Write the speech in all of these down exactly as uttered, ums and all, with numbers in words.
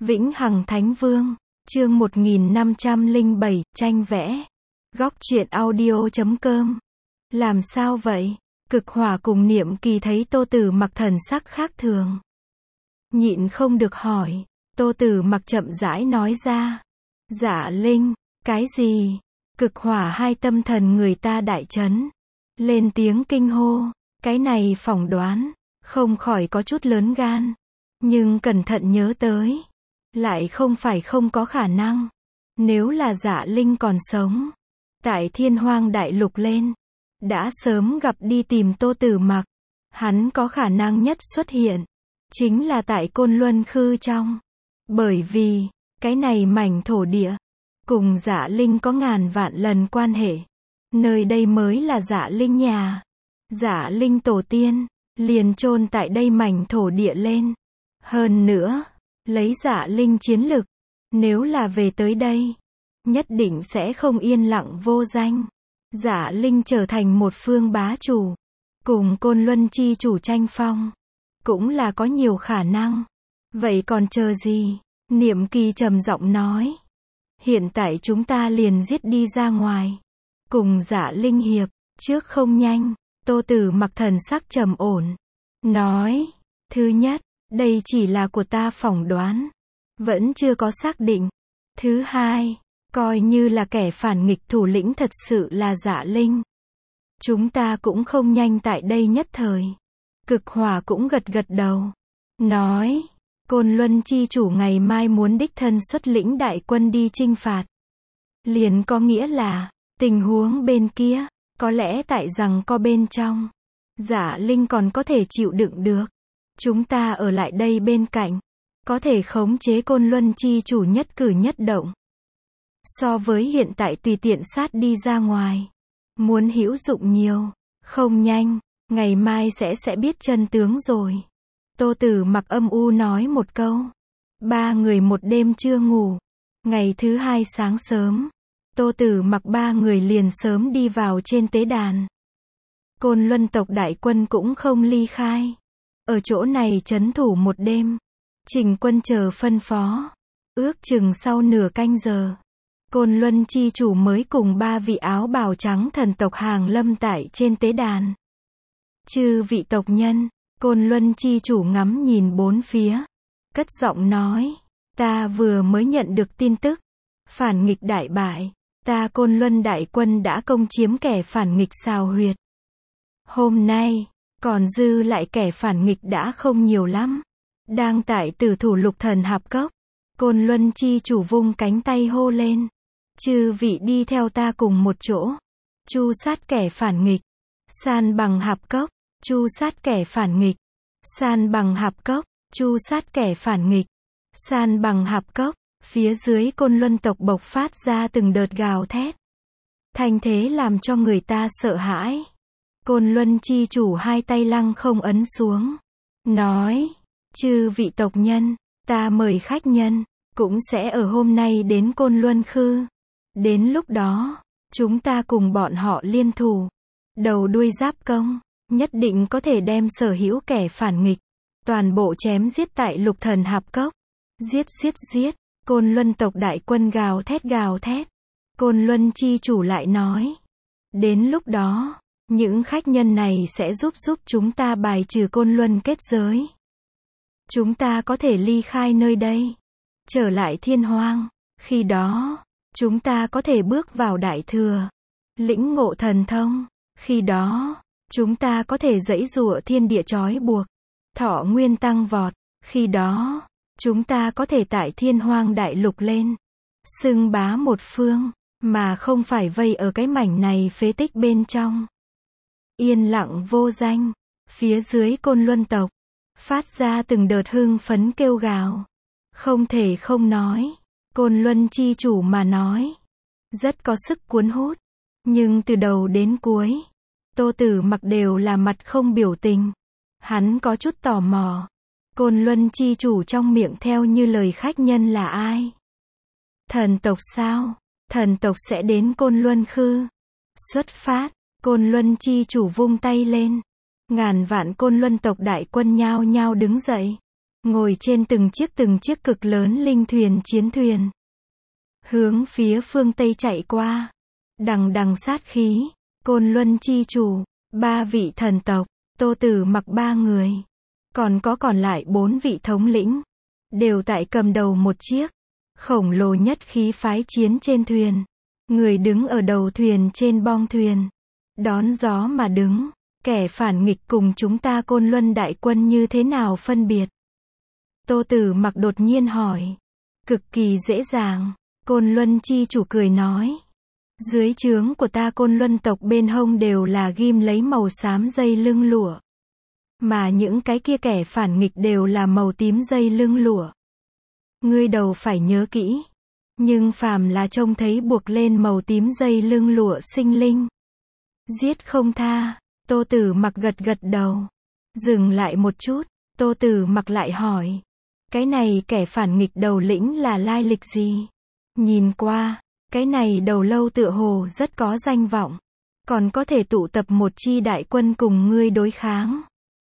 Vĩnh Hằng Thánh Vương, chương một nghìn năm trăm lẻ bảy, tranh vẽ. Góc truyện audio chấm com. Làm sao vậy? Cực Hỏa cùng Niệm Kỳ thấy Tô Tử Mặc thần sắc khác thường. Nhịn không được hỏi, Tô Tử Mặc chậm rãi nói ra. Dạ Linh, cái gì? Cực Hỏa hai tâm thần người ta đại chấn. Lên tiếng kinh hô, cái này phỏng đoán, không khỏi có chút lớn gan. Nhưng cẩn thận nhớ tới, lại không phải không có khả năng. Nếu là Dạ Linh còn sống, tại Thiên Hoang Đại Lục lên, đã sớm gặp đi tìm Tô Tử Mặc. Hắn có khả năng nhất xuất hiện, chính là tại Côn Luân Khư trong. Bởi vì, cái này mảnh thổ địa, cùng Dạ Linh có ngàn vạn lần quan hệ. Nơi đây mới là Dạ Linh nhà. Dạ Linh tổ tiên, liền chôn tại đây mảnh thổ địa lên. Hơn nữa, lấy Dạ Linh chiến lực, nếu là về tới đây, nhất định sẽ không yên lặng vô danh. Dạ Linh trở thành một phương bá chủ, cùng Côn Luân chi chủ tranh phong, cũng là có nhiều khả năng. Vậy còn chờ gì? Niệm Kỳ trầm giọng nói. Hiện tại chúng ta liền giết đi ra ngoài, cùng Dạ Linh hiệp, trước không nhanh. Tô Tử Mặc thần sắc trầm ổn, nói, thứ nhất, đây chỉ là của ta phỏng đoán, vẫn chưa có xác định. Thứ hai, coi như là kẻ phản nghịch thủ lĩnh thật sự là Dạ Linh, chúng ta cũng không nhanh tại đây nhất thời. Cực Hỏa cũng gật gật đầu, nói, Côn Luân chi chủ ngày mai muốn đích thân xuất lĩnh đại quân đi chinh phạt. Liền có nghĩa là, tình huống bên kia, có lẽ tại rằng co bên trong, Dạ Linh còn có thể chịu đựng được. Chúng ta ở lại đây bên cạnh, có thể khống chế Côn Luân chi chủ nhất cử nhất động. So với hiện tại tùy tiện sát đi ra ngoài, muốn hữu dụng nhiều. Không nhanh, ngày mai sẽ sẽ biết chân tướng rồi. Tô Tử Mặc âm u nói một câu. Ba người một đêm chưa ngủ. Ngày thứ hai sáng sớm, Tô Tử Mặc ba người liền sớm đi vào trên tế đàn. Côn Luân tộc đại quân cũng không ly khai, ở chỗ này trấn thủ một đêm. Trình quân chờ phân phó, ước chừng sau nửa canh giờ, Côn Luân chi chủ mới cùng ba vị áo bào trắng thần tộc hàng lâm tại trên tế đàn. Chư vị tộc nhân, Côn Luân chi chủ ngắm nhìn bốn phía, cất giọng nói, ta vừa mới nhận được tin tức, phản nghịch đại bại, ta Côn Luân đại quân đã công chiếm kẻ phản nghịch Sào Huyệt. Hôm nay, còn dư lại kẻ phản nghịch đã không nhiều lắm, đang tại Tử Thủ Lục Thần Hạp Cốc. Côn Luân chi chủ vung cánh tay hô lên, chư vị đi theo ta cùng một chỗ, chu sát kẻ phản nghịch, san bằng Hạp Cốc, chu sát kẻ phản nghịch, san bằng Hạp Cốc, chu sát kẻ phản nghịch, san bằng Hạp Cốc. Phía dưới Côn Luân tộc bộc phát ra từng đợt gào thét, thanh thế làm cho người ta sợ hãi. Côn Luân chi chủ hai tay lăng không ấn xuống, nói, chư vị tộc nhân, ta mời khách nhân, cũng sẽ ở hôm nay đến Côn Luân Khư. Đến lúc đó, chúng ta cùng bọn họ liên thủ, đầu đuôi giáp công, nhất định có thể đem sở hữu kẻ phản nghịch, toàn bộ chém giết tại Lục Thần Hạp Cốc. Giết giết giết, Côn Luân tộc đại quân gào thét gào thét. Côn Luân chi chủ lại nói, đến lúc đó, những khách nhân này sẽ giúp giúp chúng ta bài trừ Côn Luân kết giới. Chúng ta có thể ly khai nơi đây, trở lại Thiên Hoang. Khi đó, chúng ta có thể bước vào Đại Thừa, lĩnh ngộ thần thông. Khi đó, chúng ta có thể giãy giụa thiên địa trói buộc, thọ nguyên tăng vọt. Khi đó, chúng ta có thể tại Thiên Hoang Đại Lục lên, xưng bá một phương, mà không phải vây ở cái mảnh này phế tích bên trong. Yên lặng vô danh, phía dưới Côn Luân tộc, phát ra từng đợt hưng phấn kêu gào. Không thể không nói, Côn Luân chi chủ mà nói, rất có sức cuốn hút. Nhưng từ đầu đến cuối, Tô Tử Mặc đều là mặt không biểu tình. Hắn có chút tò mò, Côn Luân chi chủ trong miệng theo như lời khách nhân là ai? Thần tộc sao? Thần tộc sẽ đến Côn Luân Khư. Xuất phát, Côn Luân chi chủ vung tay lên. Ngàn vạn Côn Luân tộc đại quân nhao nhao đứng dậy. ngồi trên từng chiếc từng chiếc cực lớn linh thuyền chiến thuyền, hướng phía phương Tây chạy qua. Đằng đằng sát khí, Côn Luân chi chủ, ba vị thần tộc, Tô Tử Mặc ba người, còn có còn lại bốn vị thống lĩnh, đều tại cầm đầu một chiếc khổng lồ nhất khí phái chiến trên thuyền. Người đứng ở đầu thuyền trên bong thuyền, đón gió mà đứng. Kẻ phản nghịch cùng chúng ta Côn Luân đại quân như thế nào phân biệt? Tô Tử Mặc đột nhiên hỏi. Cực kỳ dễ dàng, Côn Luân chi chủ cười nói. Dưới trướng của ta Côn Luân tộc bên hông đều là ghim lấy màu xám dây lưng lụa. Mà những cái kia kẻ phản nghịch đều là màu tím dây lưng lụa. Ngươi đầu phải nhớ kỹ. Nhưng phàm là trông thấy buộc lên màu tím dây lưng lụa sinh linh, giết không tha. Tô Tử Mặc gật gật đầu. Dừng lại một chút, Tô Tử Mặc lại hỏi. Cái này kẻ phản nghịch đầu lĩnh là lai lịch gì? Nhìn qua, cái này đầu lâu tựa hồ rất có danh vọng. Còn có thể tụ tập một chi đại quân cùng ngươi đối kháng.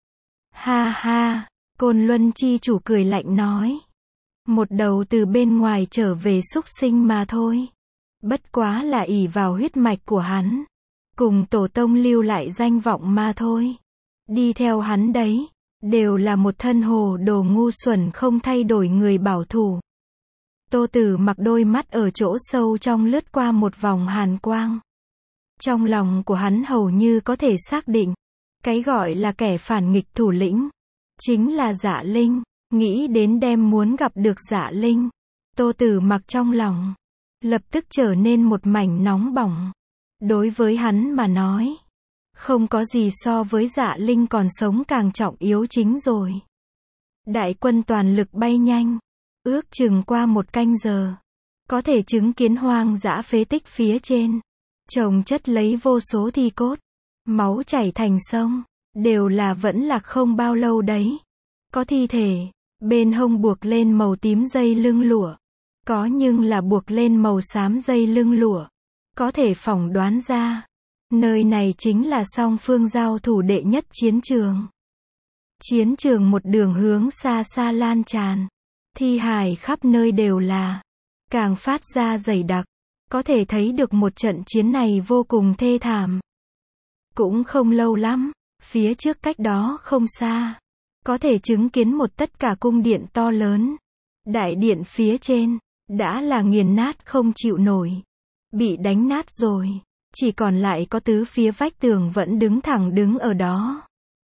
Ha ha, Côn Luân chi chủ cười lạnh nói. Một đầu từ bên ngoài trở về súc sinh mà thôi. Bất quá là ỷ vào huyết mạch của hắn, cùng tổ tông lưu lại danh vọng mà thôi. Đi theo hắn đấy, đều là một thân hồ đồ ngu xuẩn không thay đổi người bảo thủ. Tô Tử Mặc đôi mắt ở chỗ sâu trong lướt qua một vòng hàn quang. Trong lòng của hắn hầu như có thể xác định, cái gọi là kẻ phản nghịch thủ lĩnh, chính là Dạ Linh. Nghĩ đến đem muốn gặp được Dạ Linh, Tô Tử Mặc trong lòng lập tức trở nên một mảnh nóng bỏng. Đối với hắn mà nói, không có gì so với Dạ Linh còn sống càng trọng yếu chính rồi. Đại quân toàn lực bay nhanh, ước chừng qua một canh giờ, có thể chứng kiến hoang dã phế tích phía trên, chồng chất lấy vô số thi cốt, máu chảy thành sông, đều là vẫn lạc không bao lâu đấy. Có thi thể, bên hông buộc lên màu tím dây lưng lụa, có nhưng là buộc lên màu xám dây lưng lụa. Có thể phỏng đoán ra, nơi này chính là song phương giao thủ đệ nhất chiến trường. Chiến trường một đường hướng xa xa lan tràn, thi hài khắp nơi đều là, càng phát ra dày đặc, có thể thấy được một trận chiến này vô cùng thê thảm. Cũng không lâu lắm, phía trước cách đó không xa, có thể chứng kiến một tất cả cung điện to lớn. Đại điện phía trên, đã là nghiền nát không chịu nổi, bị đánh nát rồi, chỉ còn lại có tứ phía vách tường vẫn đứng thẳng đứng ở đó.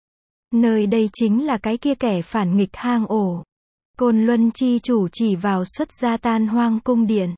Nơi đây chính là cái kia kẻ phản nghịch hang ổ. Côn Luân chi chủ chỉ vào xuất ra tan hoang cung điện,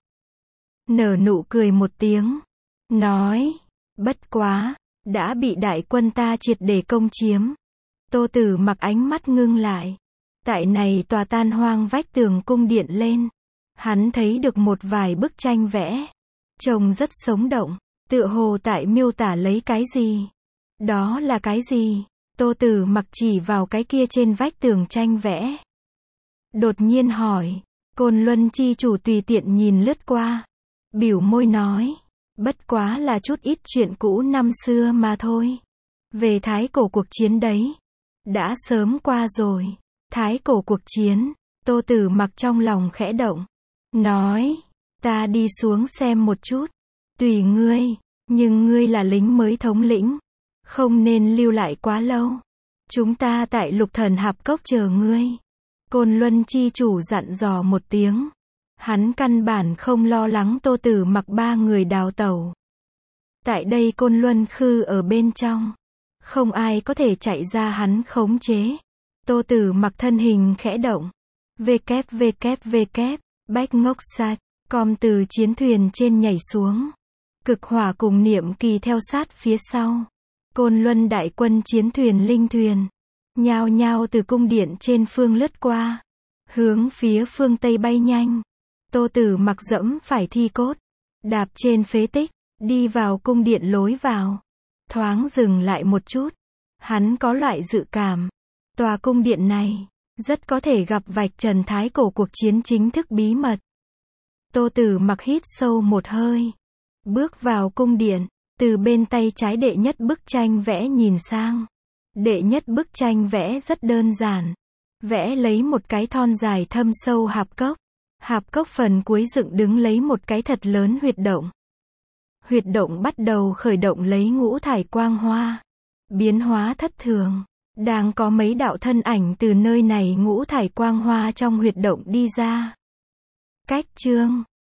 nở nụ cười một tiếng, nói, bất quá, đã bị đại quân ta triệt để công chiếm. Tô Tử Mặc ánh mắt ngưng lại. Tại này tòa tan hoang vách tường cung điện lên, hắn thấy được một vài bức tranh vẽ, trông rất sống động, tựa hồ tại miêu tả lấy cái gì. Đó là cái gì? Tô Tử Mặc chỉ vào cái kia trên vách tường tranh vẽ, đột nhiên hỏi. Côn Luân chi chủ tùy tiện nhìn lướt qua, bĩu môi nói, bất quá là chút ít chuyện cũ năm xưa mà thôi. Về thái cổ cuộc chiến đấy, đã sớm qua rồi. Thái cổ cuộc chiến, Tô Tử Mặc trong lòng khẽ động, nói, ta đi xuống xem một chút. Tùy ngươi, nhưng ngươi là lính mới thống lĩnh, không nên lưu lại quá lâu. Chúng ta tại Lục Thần Hạp Cốc chờ ngươi. Côn Luân chi chủ dặn dò một tiếng. Hắn căn bản không lo lắng Tô Tử Mặc ba người đào tẩu. Tại đây Côn Luân Khư ở bên trong, không ai có thể chạy ra hắn khống chế. Tô Tử Mặc thân hình khẽ động. www, bách ngốc sạch, com từ chiến thuyền trên nhảy xuống. Cực hỏa cùng niệm kỳ theo sát phía sau. Côn Luân đại quân chiến thuyền linh thuyền, nhao nhao từ cung điện trên phương lướt qua, hướng phía phương Tây bay nhanh. Tô Tử Mặc dẫm phải thi cốt, đạp trên phế tích, đi vào cung điện lối vào. Thoáng dừng lại một chút, hắn có loại dự cảm, tòa cung điện này rất có thể gặp vạch trần thái cổ cuộc chiến chính thức bí mật. Tô Tử Mặc hít sâu một hơi, bước vào cung điện, từ bên tay trái đệ nhất bức tranh vẽ nhìn sang. Đệ nhất bức tranh vẽ rất đơn giản, Vẽ lấy một cái thon dài thâm sâu hạp cốc. Hạp cốc phần cuối dựng đứng lấy một cái thật lớn huyệt động. Huyệt động bắt đầu khởi động lấy ngũ thải quang hoa. Biến hóa thất thường. Đang có mấy đạo thân ảnh từ nơi này ngũ thải quang hoa trong huyệt động đi ra. Cách chương